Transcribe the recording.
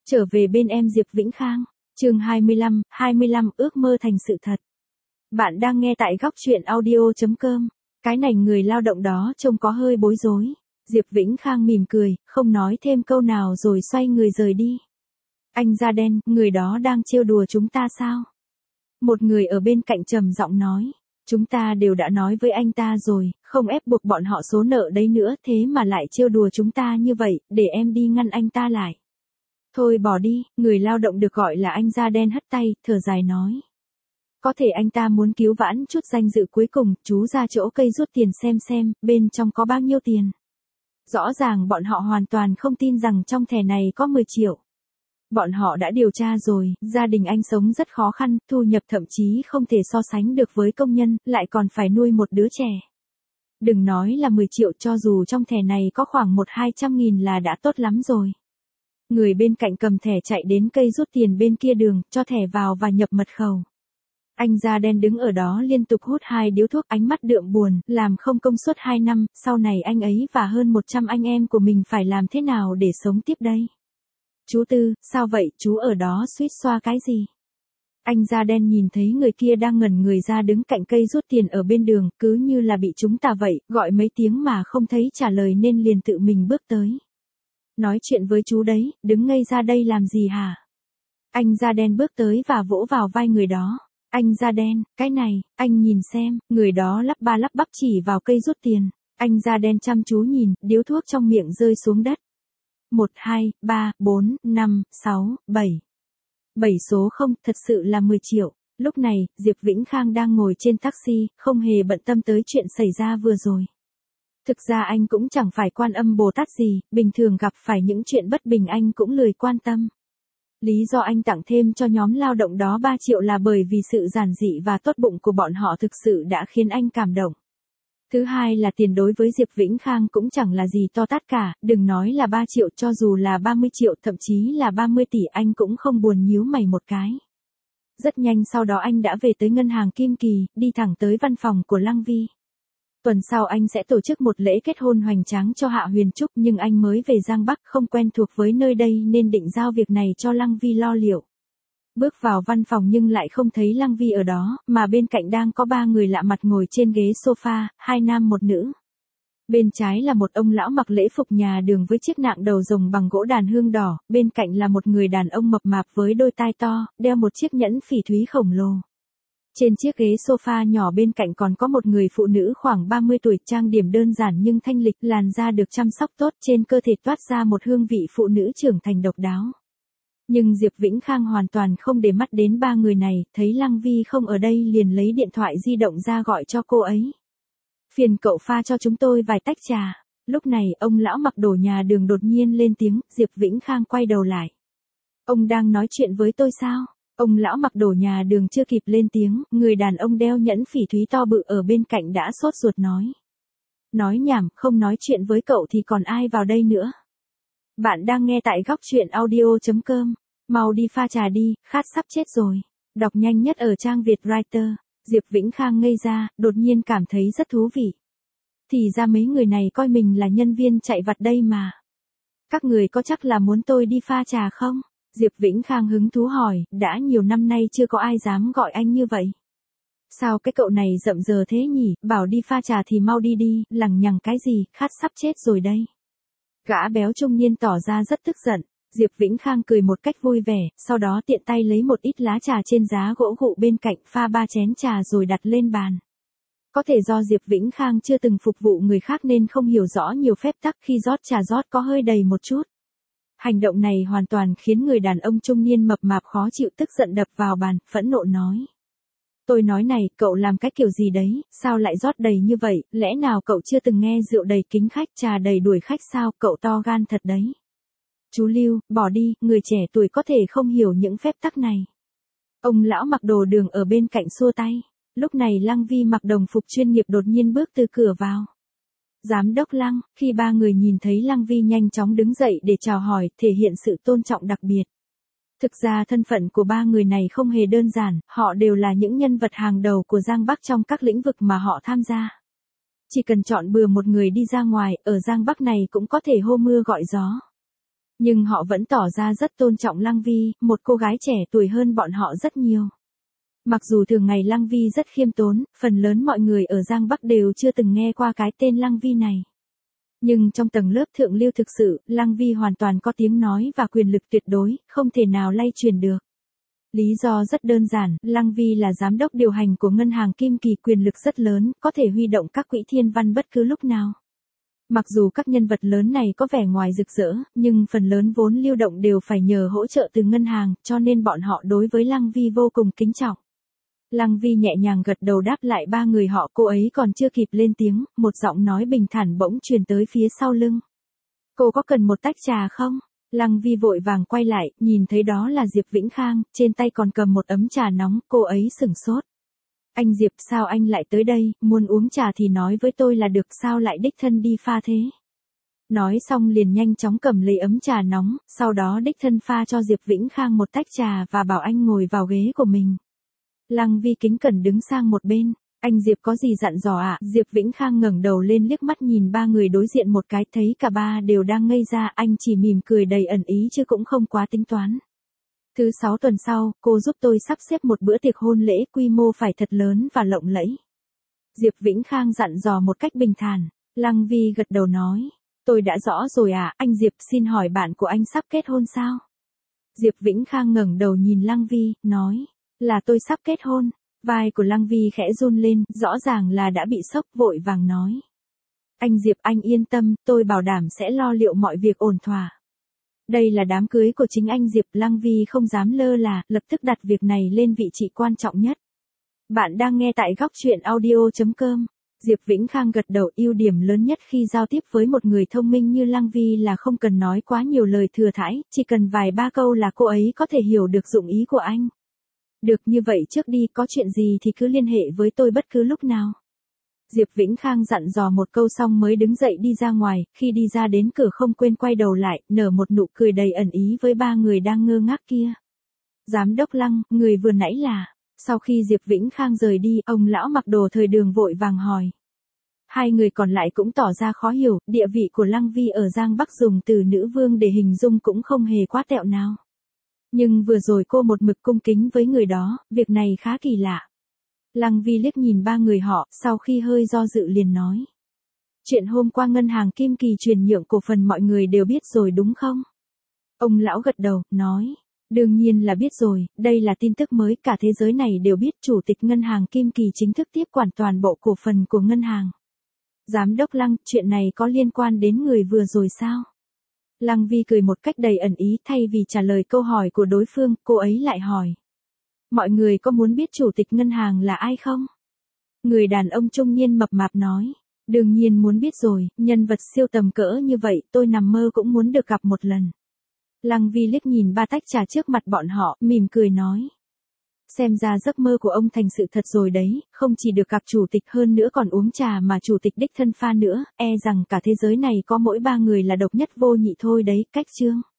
Trở về bên em Diệp Vĩnh Khang, chương 25, ước mơ thành sự thật. Bạn đang nghe tại góc truyện audio.com. Cái này người lao động đó trông có hơi bối rối. Diệp Vĩnh Khang mỉm cười, không nói thêm câu nào rồi xoay người rời đi. Anh da đen, người đó đang trêu đùa chúng ta sao? Một người ở bên cạnh trầm giọng nói. Chúng ta đều đã nói với anh ta rồi, không ép buộc bọn họ số nợ đấy nữa, thế mà lại trêu đùa chúng ta như vậy, để em đi ngăn anh ta lại. Thôi bỏ đi, người lao động được gọi là anh da đen hất tay, thở dài nói. Có thể anh ta muốn cứu vãn chút danh dự cuối cùng, chú ra chỗ cây rút tiền xem, bên trong có bao nhiêu tiền. Rõ ràng bọn họ hoàn toàn không tin rằng trong thẻ này có 10 triệu. Bọn họ đã điều tra rồi, gia đình anh sống rất khó khăn, thu nhập thậm chí không thể so sánh được với công nhân, lại còn phải nuôi một đứa trẻ. Đừng nói là 10 triệu, cho dù trong thẻ này có khoảng 100-200 nghìn là đã tốt lắm rồi. Người bên cạnh cầm thẻ chạy đến cây rút tiền bên kia đường, cho thẻ vào và nhập mật khẩu. Anh da đen đứng ở đó liên tục hút 2 điếu thuốc, ánh mắt đượm buồn, làm không công suất 2 năm, sau này anh ấy và hơn 100 anh em của mình phải làm thế nào để sống tiếp đây? Chú Tư, sao vậy, chú ở đó suýt xoa cái gì? Anh da đen nhìn thấy người kia đang ngẩn người ra đứng cạnh cây rút tiền ở bên đường, cứ như là bị chúng ta vậy, gọi mấy tiếng mà không thấy trả lời nên liền tự mình bước tới. Nói chuyện với chú đấy, đứng ngây ra đây làm gì hả? Anh da đen bước tới và vỗ vào vai người đó. Anh da đen, cái này, anh nhìn xem, người đó lắp ba lắp bắp chỉ vào cây rút tiền. Anh da đen chăm chú nhìn, điếu thuốc trong miệng rơi xuống đất. 1, 2, 3, 4, 5, 6, 7. 7 số không, thật sự là 10 triệu. Lúc này, Diệp Vĩnh Khang đang ngồi trên taxi, không hề bận tâm tới chuyện xảy ra vừa rồi. Thực ra anh cũng chẳng phải Quan Âm Bồ Tát gì, bình thường gặp phải những chuyện bất bình anh cũng lười quan tâm. Lý do anh tặng thêm cho nhóm lao động đó 3 triệu là bởi vì sự giản dị và tốt bụng của bọn họ thực sự đã khiến anh cảm động. Thứ hai là tiền đối với Diệp Vĩnh Khang cũng chẳng là gì to tát cả, đừng nói là 3 triệu, cho dù là 30 triệu thậm chí là 30 tỷ anh cũng không buồn nhíu mày một cái. Rất nhanh sau đó anh đã về tới ngân hàng Kim Kỳ, đi thẳng tới văn phòng của Lăng Vi. Tuần sau anh sẽ tổ chức một lễ kết hôn hoành tráng cho Hạ Huyền Trúc, nhưng anh mới về Giang Bắc không quen thuộc với nơi đây nên định giao việc này cho Lăng Vi lo liệu. Bước vào văn phòng nhưng lại không thấy Lăng Vi ở đó, mà bên cạnh đang có 3 người lạ mặt ngồi trên ghế sofa, 2 nam 1 nữ. Bên trái là một ông lão mặc lễ phục nhà đường với chiếc nạng đầu rồng bằng gỗ đàn hương đỏ, bên cạnh là một người đàn ông mập mạp với đôi tai to, đeo một chiếc nhẫn phỉ thúy khổng lồ. Trên chiếc ghế sofa nhỏ bên cạnh còn có một người phụ nữ khoảng 30 tuổi, trang điểm đơn giản nhưng thanh lịch, làn da được chăm sóc tốt, trên cơ thể toát ra một hương vị phụ nữ trưởng thành độc đáo. Nhưng Diệp Vĩnh Khang hoàn toàn không để mắt đến 3 người này, thấy Lăng Vi không ở đây liền lấy điện thoại di động ra gọi cho cô ấy. Phiền cậu pha cho chúng tôi vài tách trà. Lúc này ông lão mặc đồ nhà đường đột nhiên lên tiếng, Diệp Vĩnh Khang quay đầu lại. Ông đang nói chuyện với tôi sao? Ông lão mặc đồ nhà đường chưa kịp lên tiếng, người đàn ông đeo nhẫn phỉ thúy to bự ở bên cạnh đã sốt ruột nói. Nói nhảm, không nói chuyện với cậu thì còn ai vào đây nữa. Bạn đang nghe tại góc truyện audio.com. Mau đi pha trà đi, khát sắp chết rồi. Đọc nhanh nhất ở trang Việt Writer. Diệp Vĩnh Khang ngây ra, đột nhiên cảm thấy rất thú vị. Thì ra mấy người này coi mình là nhân viên chạy vặt đây mà. Các người có chắc là muốn tôi đi pha trà không? Diệp Vĩnh Khang hứng thú hỏi, đã nhiều năm nay chưa có ai dám gọi anh như vậy. Sao cái cậu này rậm rờ thế nhỉ, bảo đi pha trà thì mau đi đi, lằng nhằng cái gì, khát sắp chết rồi đây. Gã béo trung niên tỏ ra rất tức giận. Diệp Vĩnh Khang cười một cách vui vẻ, sau đó tiện tay lấy một ít lá trà trên giá gỗ gụ bên cạnh, pha 3 chén trà rồi đặt lên bàn. Có thể do Diệp Vĩnh Khang chưa từng phục vụ người khác nên không hiểu rõ nhiều phép tắc, khi rót trà rót có hơi đầy một chút. Hành động này hoàn toàn khiến người đàn ông trung niên mập mạp khó chịu, tức giận đập vào bàn, phẫn nộ nói. Tôi nói này, cậu làm cái kiểu gì đấy, sao lại rót đầy như vậy, lẽ nào cậu chưa từng nghe rượu đầy kính khách, trà đầy đuổi khách sao, cậu to gan thật đấy. Chú Lưu, bỏ đi, người trẻ tuổi có thể không hiểu những phép tắc này. Ông lão mặc đồ đường ở bên cạnh xua tay. Lúc này Lăng Vi mặc đồng phục chuyên nghiệp đột nhiên bước từ cửa vào. Giám đốc Lăng, khi 3 người nhìn thấy Lăng Vi nhanh chóng đứng dậy để chào hỏi, thể hiện sự tôn trọng đặc biệt. Thực ra thân phận của 3 người này không hề đơn giản, họ đều là những nhân vật hàng đầu của Giang Bắc trong các lĩnh vực mà họ tham gia. Chỉ cần chọn bừa một người đi ra ngoài, ở Giang Bắc này cũng có thể hô mưa gọi gió. Nhưng họ vẫn tỏ ra rất tôn trọng Lăng Vi, một cô gái trẻ tuổi hơn bọn họ rất nhiều. Mặc dù thường ngày Lăng Vi rất khiêm tốn, phần lớn mọi người ở Giang Bắc đều chưa từng nghe qua cái tên Lăng Vi này. Nhưng trong tầng lớp thượng lưu thực sự, Lăng Vi hoàn toàn có tiếng nói và quyền lực tuyệt đối, không thể nào lay truyền được. Lý do rất đơn giản, Lăng Vi là giám đốc điều hành của ngân hàng Kim Kỳ, quyền lực rất lớn, có thể huy động các quỹ thiên văn bất cứ lúc nào. Mặc dù các nhân vật lớn này có vẻ ngoài rực rỡ, nhưng phần lớn vốn lưu động đều phải nhờ hỗ trợ từ ngân hàng, cho nên bọn họ đối với Lăng Vi vô cùng kính trọng. Lăng Vi nhẹ nhàng gật đầu đáp lại ba người họ, cô ấy còn chưa kịp lên tiếng, một giọng nói bình thản bỗng truyền tới phía sau lưng. Cô có cần một tách trà không? Lăng Vi vội vàng quay lại, nhìn thấy đó là Diệp Vĩnh Khang, trên tay còn cầm một ấm trà nóng, cô ấy sửng sốt. Anh Diệp, sao anh lại tới đây, muốn uống trà thì nói với tôi là được, sao lại đích thân đi pha thế? Nói xong liền nhanh chóng cầm lấy ấm trà nóng, sau đó đích thân pha cho Diệp Vĩnh Khang một tách trà và bảo anh ngồi vào ghế của mình. Lăng Vi kính cẩn đứng sang một bên. Anh Diệp có gì dặn dò ạ? Diệp Vĩnh Khang ngẩng đầu lên liếc mắt nhìn ba người đối diện một cái, thấy cả ba đều đang ngây ra, anh chỉ mỉm cười đầy ẩn ý chứ cũng không quá tính toán. Thứ 6 tuần sau, cô giúp tôi sắp xếp một bữa tiệc hôn lễ, quy mô phải thật lớn và lộng lẫy. Diệp Vĩnh Khang dặn dò một cách bình thản. Lăng Vi gật đầu nói. Tôi đã rõ rồi ạ, anh Diệp, xin hỏi bạn của anh sắp kết hôn sao? Diệp Vĩnh Khang ngẩng đầu nhìn Lăng Vi, nói. Là tôi sắp kết hôn. Vai của Lăng Vi khẽ run lên, rõ ràng là đã bị sốc, vội vàng nói. Anh Diệp, anh yên tâm, tôi bảo đảm sẽ lo liệu mọi việc ổn thỏa. Đây là đám cưới của chính anh Diệp. Lăng Vi không dám lơ là, lập tức đặt việc này lên vị trí quan trọng nhất. Bạn đang nghe tại góc truyện audio.com. Diệp Vĩnh Khang gật đầu, ưu điểm lớn nhất khi giao tiếp với một người thông minh như Lăng Vi là không cần nói quá nhiều lời thừa thãi, chỉ cần vài ba câu là cô ấy có thể hiểu được dụng ý của anh. Được, như vậy trước đi, có chuyện gì thì cứ liên hệ với tôi bất cứ lúc nào. Diệp Vĩnh Khang dặn dò một câu xong mới đứng dậy đi ra ngoài, khi đi ra đến cửa không quên quay đầu lại, nở một nụ cười đầy ẩn ý với ba người đang ngơ ngác kia. Giám đốc Lăng, người vừa nãy là... Sau khi Diệp Vĩnh Khang rời đi, ông lão mặc đồ thời đường vội vàng hỏi. Hai người còn lại cũng tỏ ra khó hiểu, địa vị của Lăng Vi ở Giang Bắc dùng từ nữ vương để hình dung cũng không hề quá tẹo nào. Nhưng vừa rồi cô một mực cung kính với người đó, việc này khá kỳ lạ. Lăng Vi liếc nhìn ba người họ, sau khi hơi do dự liền nói. Chuyện hôm qua ngân hàng Kim Kỳ chuyển nhượng cổ phần mọi người đều biết rồi đúng không? Ông lão gật đầu, nói. Đương nhiên là biết rồi, đây là tin tức mới, cả thế giới này đều biết chủ tịch ngân hàng Kim Kỳ chính thức tiếp quản toàn bộ cổ phần của ngân hàng. Giám đốc Lăng, chuyện này có liên quan đến người vừa rồi sao? Lăng Vi cười một cách đầy ẩn ý, thay vì trả lời câu hỏi của đối phương, cô ấy lại hỏi. Mọi người có muốn biết chủ tịch ngân hàng là ai không? Người đàn ông trung niên mập mạp nói. Đương nhiên muốn biết rồi, nhân vật siêu tầm cỡ như vậy, tôi nằm mơ cũng muốn được gặp một lần. Lăng Vi liếc nhìn ba tách trà trước mặt bọn họ, mỉm cười nói. Xem ra giấc mơ của ông thành sự thật rồi đấy, không chỉ được gặp chủ tịch hơn nữa còn uống trà mà chủ tịch đích thân pha nữa, e rằng cả thế giới này có mỗi ba người là độc nhất vô nhị thôi đấy, cách chương.